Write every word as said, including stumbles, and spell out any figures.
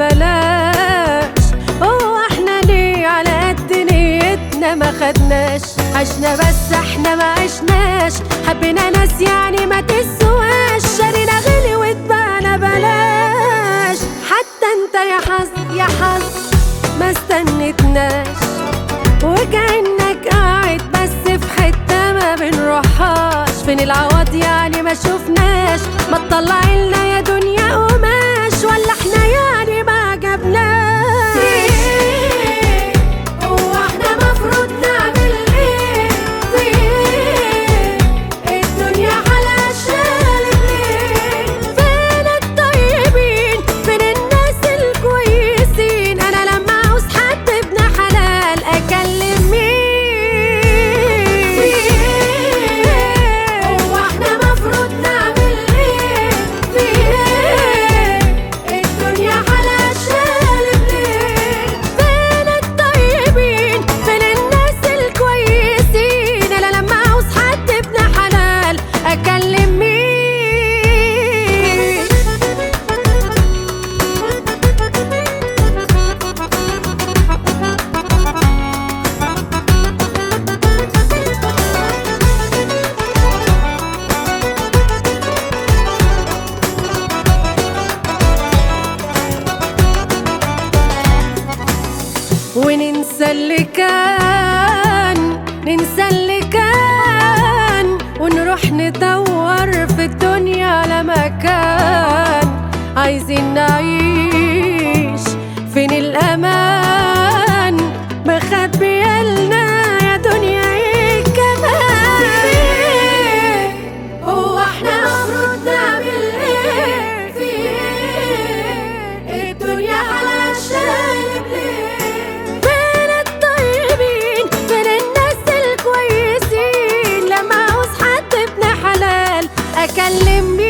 بلاش. هو احنا ليه على قد نيتنا ما خدناش؟ عشنا بس احنا ما عشناش، حبينا ناس يعني ما تسواش، شارينا غلي واتبعنا بلاش. حتى انت يا حظ يا حظ ما استنتناش، وكأنك قاعد بس في حتة ما بنروحهاش. فين العوض يعني ما شفناش؟ ما تطلعيلنا يا دنيا قماش، ولا احنا يعني ما عجبناش؟ هو احنا مفروض نعمل ايه؟ فين الدنيا حالها شالب ليه؟ فين الطيبين؟ فين الناس الكويسين؟ انا لما عاوز حد ابن حلال اكلم مين؟ هو احنا مفروض نعمل ايه؟ فين الدنيا حالها شالب ليه؟ فين الطيبين؟ فين الناس الكويسين؟ انا لما عاوز حد ابن حلال اكلم مين؟ وننسى اللي كان، ننسى اللي كان، ونروح ندور في الدنيا على مكان. عايزين نعيش فين الأمان؟ مخبيالنا يا دنيا ايه كمان؟ هو احنا المفروض نعمل ايه؟ فين الدنيا على شايب ليه؟ فين الطيبين؟ فين الناس الكويسين؟ لما عاوز حد ابن حلال اكلم مين؟